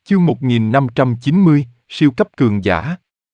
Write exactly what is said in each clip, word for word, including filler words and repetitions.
Chương một nghìn năm trăm chín mươi, siêu cấp cường giả.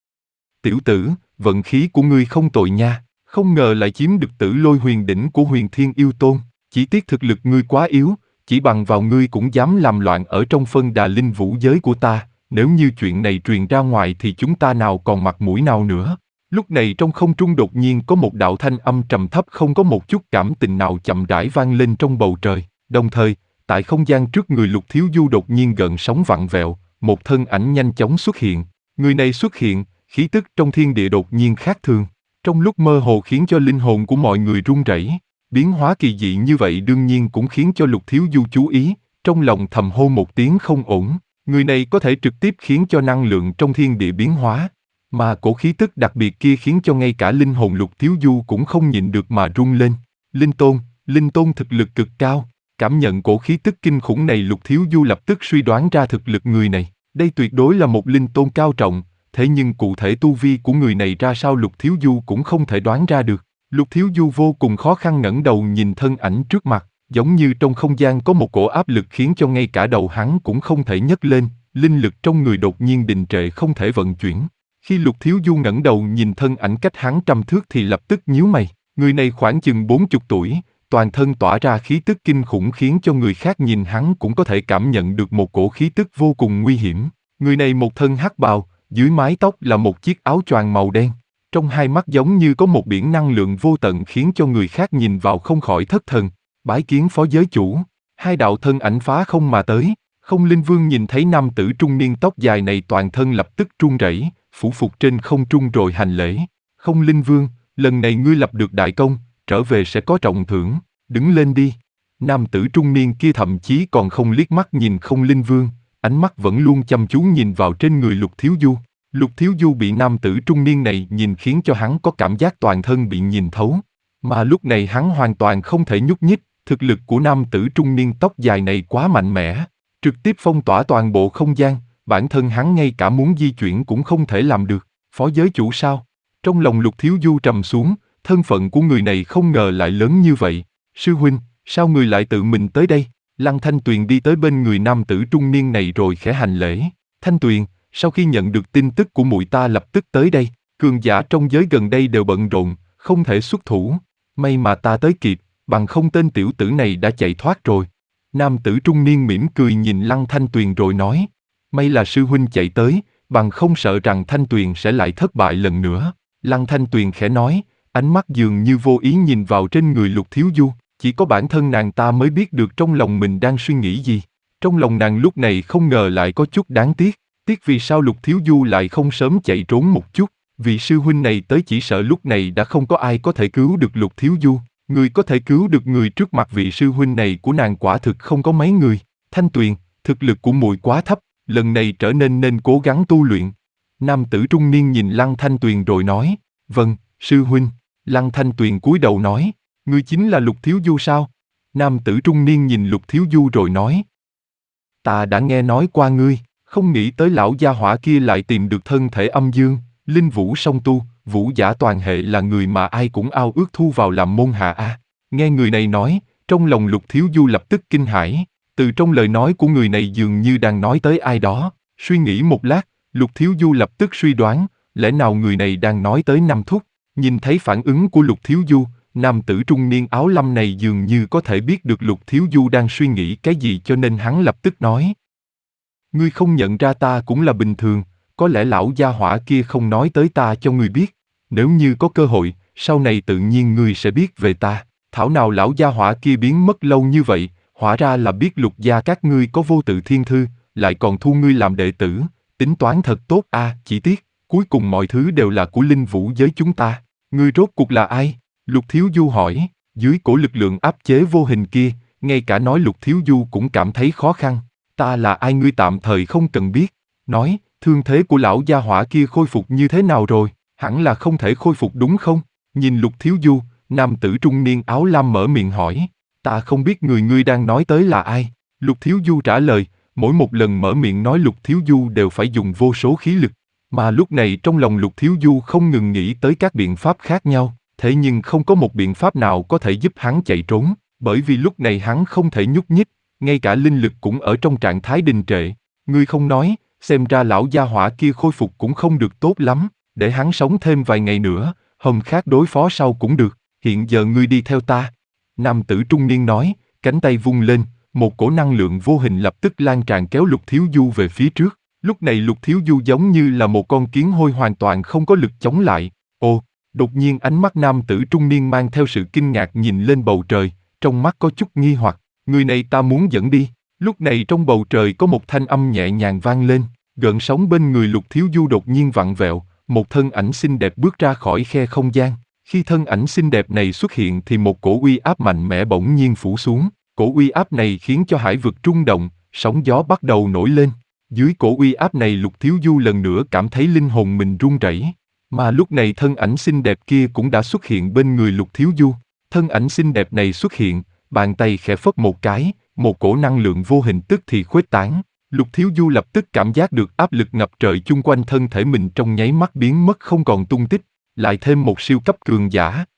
Tiểu tử, vận khí của ngươi không tồi nha, không ngờ lại chiếm được tử lôi huyền đỉnh của huyền thiên yêu tôn, chỉ tiếc thực lực ngươi quá yếu, chỉ bằng vào ngươi cũng dám làm loạn ở trong phân đà linh vũ giới của ta, nếu như chuyện này truyền ra ngoài thì chúng ta nào còn mặt mũi nào nữa. Lúc này trong không trung đột nhiên có một đạo thanh âm trầm thấp không có một chút cảm tình nào chậm rãi vang lên trong bầu trời, đồng thời, tại không gian trước người Lục Thiếu Du đột nhiên gợn sóng vặn vẹo, một thân ảnh nhanh chóng xuất hiện. Người này xuất hiện, khí tức trong thiên địa đột nhiên khác thường, trong lúc mơ hồ khiến cho linh hồn của mọi người run rẩy. Biến hóa kỳ dị như vậy đương nhiên cũng khiến cho Lục Thiếu Du chú ý, trong lòng thầm hô một tiếng không ổn. Người này có thể trực tiếp khiến cho năng lượng trong thiên địa biến hóa, mà cổ khí tức đặc biệt kia khiến cho ngay cả linh hồn Lục Thiếu Du cũng không nhịn được mà run lên. Linh tôn, linh tôn thực lực cực cao. Cảm nhận cổ khí tức kinh khủng này, Lục Thiếu Du lập tức suy đoán ra thực lực người này. Đây tuyệt đối là một linh tôn cao trọng, thế nhưng cụ thể tu vi của người này ra sao Lục Thiếu Du cũng không thể đoán ra được. Lục Thiếu Du vô cùng khó khăn ngẩng đầu nhìn thân ảnh trước mặt, giống như trong không gian có một cổ áp lực khiến cho ngay cả đầu hắn cũng không thể nhấc lên, linh lực trong người đột nhiên đình trệ không thể vận chuyển. Khi Lục Thiếu Du ngẩng đầu nhìn thân ảnh cách hắn trăm thước thì lập tức nhíu mày, người này khoảng chừng bốn chục tuổi, toàn thân tỏa ra khí tức kinh khủng khiến cho người khác nhìn hắn cũng có thể cảm nhận được một cổ khí tức vô cùng nguy hiểm. Người này một thân hắc bào, dưới mái tóc là một chiếc áo choàng màu đen. Trong hai mắt giống như có một biển năng lượng vô tận khiến cho người khác nhìn vào không khỏi thất thần. Bái kiến phó giới chủ. Hai đạo thân ảnh phá không mà tới. Không Linh Vương nhìn thấy nam tử trung niên tóc dài này toàn thân lập tức run rẩy, phủ phục trên không trung rồi hành lễ. Không Linh Vương, lần này ngươi lập được đại công, trở về sẽ có trọng thưởng, đứng lên đi. Nam tử trung niên kia thậm chí còn không liếc mắt nhìn Không Linh Vương, ánh mắt vẫn luôn chăm chú nhìn vào trên người Lục Thiếu Du. Lục Thiếu Du bị nam tử trung niên này nhìn khiến cho hắn có cảm giác toàn thân bị nhìn thấu. Mà lúc này hắn hoàn toàn không thể nhúc nhích, thực lực của nam tử trung niên tóc dài này quá mạnh mẽ, trực tiếp phong tỏa toàn bộ không gian, bản thân hắn ngay cả muốn di chuyển cũng không thể làm được. Phó giới chủ sao? Trong lòng Lục Thiếu Du trầm xuống, thân phận của người này không ngờ lại lớn như vậy. Sư huynh, sao người lại tự mình tới đây? Lăng Thanh Tuyền đi tới bên người nam tử trung niên này rồi khẽ hành lễ. Thanh Tuyền, sau khi nhận được tin tức của muội ta lập tức tới đây, cường giả trong giới gần đây đều bận rộn, không thể xuất thủ. May mà ta tới kịp, bằng không tên tiểu tử này đã chạy thoát rồi. Nam tử trung niên mỉm cười nhìn Lăng Thanh Tuyền rồi nói, may là sư huynh chạy tới, bằng không sợ rằng Thanh Tuyền sẽ lại thất bại lần nữa. Lăng Thanh Tuyền khẽ nói, ánh mắt dường như vô ý nhìn vào trên người Lục Thiếu Du, chỉ có bản thân nàng ta mới biết được trong lòng mình đang suy nghĩ gì. Trong lòng nàng lúc này không ngờ lại có chút đáng tiếc, tiếc vì sao Lục Thiếu Du lại không sớm chạy trốn một chút, vị sư huynh này tới chỉ sợ lúc này đã không có ai có thể cứu được Lục Thiếu Du, người có thể cứu được người trước mặt vị sư huynh này của nàng quả thực không có mấy người. Thanh Tuyền, thực lực của muội quá thấp, lần này trở nên nên cố gắng tu luyện. Nam tử trung niên nhìn Lăng Thanh Tuyền rồi nói, vâng, sư huynh. Lăng Thanh Tuyền cúi đầu nói, ngươi chính là Lục Thiếu Du sao? Nam tử trung niên nhìn Lục Thiếu Du rồi nói, ta đã nghe nói qua ngươi, không nghĩ tới lão gia hỏa kia lại tìm được thân thể âm dương, linh vũ song tu, vũ giả toàn hệ là người mà ai cũng ao ước thu vào làm môn hạ a. Nghe người này nói, trong lòng Lục Thiếu Du lập tức kinh hãi, từ trong lời nói của người này dường như đang nói tới ai đó. Suy nghĩ một lát, Lục Thiếu Du lập tức suy đoán, lẽ nào người này đang nói tới Nam Thúc. Nhìn thấy phản ứng của Lục Thiếu Du, nam tử trung niên áo lam này dường như có thể biết được Lục Thiếu Du đang suy nghĩ cái gì cho nên hắn lập tức nói, ngươi không nhận ra ta cũng là bình thường, có lẽ lão gia hỏa kia không nói tới ta cho ngươi biết, nếu như có cơ hội, sau này tự nhiên ngươi sẽ biết về ta. Thảo nào lão gia hỏa kia biến mất lâu như vậy, hóa ra là biết Lục gia các ngươi có vô tự thiên thư, lại còn thu ngươi làm đệ tử, tính toán thật tốt a. À, chỉ tiếc, cuối cùng mọi thứ đều là của linh vũ giới chúng ta. Ngươi rốt cuộc là ai? Lục Thiếu Du hỏi. Dưới cổ lực lượng áp chế vô hình kia, ngay cả nói Lục Thiếu Du cũng cảm thấy khó khăn. Ta là ai ngươi tạm thời không cần biết. Nói, thương thế của lão gia hỏa kia khôi phục như thế nào rồi? Hẳn là không thể khôi phục đúng không? Nhìn Lục Thiếu Du, nam tử trung niên áo lam mở miệng hỏi. Ta không biết người ngươi đang nói tới là ai. Lục Thiếu Du trả lời, mỗi một lần mở miệng nói Lục Thiếu Du đều phải dùng vô số khí lực. Mà lúc này trong lòng Lục Thiếu Du không ngừng nghĩ tới các biện pháp khác nhau, thế nhưng không có một biện pháp nào có thể giúp hắn chạy trốn, bởi vì lúc này hắn không thể nhúc nhích, ngay cả linh lực cũng ở trong trạng thái đình trệ. Ngươi không nói, xem ra lão gia hỏa kia khôi phục cũng không được tốt lắm, để hắn sống thêm vài ngày nữa, hôm khác đối phó sau cũng được, hiện giờ ngươi đi theo ta. Nam tử trung niên nói, cánh tay vung lên, một cổ năng lượng vô hình lập tức lan tràn kéo Lục Thiếu Du về phía trước. Lúc này Lục Thiếu Du giống như là một con kiến hôi hoàn toàn không có lực chống lại. Ồ, đột nhiên ánh mắt nam tử trung niên mang theo sự kinh ngạc nhìn lên bầu trời, trong mắt có chút nghi hoặc, người này ta muốn dẫn đi. Lúc này trong bầu trời có một thanh âm nhẹ nhàng vang lên, gợn sóng bên người Lục Thiếu Du đột nhiên vặn vẹo, một thân ảnh xinh đẹp bước ra khỏi khe không gian. Khi thân ảnh xinh đẹp này xuất hiện thì một cổ uy áp mạnh mẽ bỗng nhiên phủ xuống. Cổ uy áp này khiến cho hải vực rung động, sóng gió bắt đầu nổi lên. Dưới cổ uy áp này Lục Thiếu Du lần nữa cảm thấy linh hồn mình run rẩy. Mà lúc này thân ảnh xinh đẹp kia cũng đã xuất hiện bên người Lục Thiếu Du. Thân ảnh xinh đẹp này xuất hiện, bàn tay khẽ phất một cái, một cổ năng lượng vô hình tức thì khuếch tán. Lục Thiếu Du lập tức cảm giác được áp lực ngập trời chung quanh thân thể mình trong nháy mắt biến mất không còn tung tích. Lại thêm một siêu cấp cường giả,